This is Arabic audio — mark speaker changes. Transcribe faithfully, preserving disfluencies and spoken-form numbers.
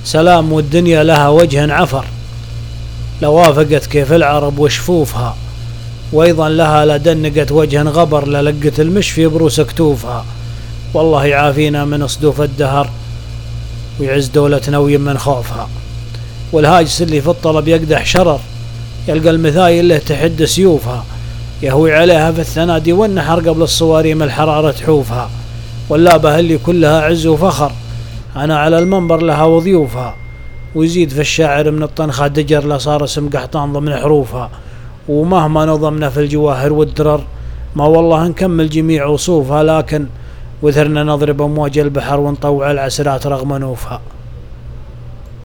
Speaker 1: سلام والدنيا لها وجه عفر، لوافقت كيف العرب وشفوفها، وأيضا لها لدنقت وجه غبر، للقت المشفي بروس كتوفها. والله يعافينا من صدوف الدهر ويعز دولتنا ويمن خوفها. والهاجس اللي في الطلب يقدح شرر، يلقى المثايل له تحد سيوفها، يهوي عليها في الثنادي والنحر قبل الصواريم الحرارة تحوفها. واللابة اللي كلها عز وفخر، أنا على المنبر لها وضيوفها، ويزيد في الشاعر من الطنخة دجر لصار اسم قحطان ضمن حروفها. ومهما نظمنا في الجواهر والدرر ما والله نكمل جميع وصوفها، لكن وثرنا نضرب أمواج البحر ونطوع العسرات رغم نوفها.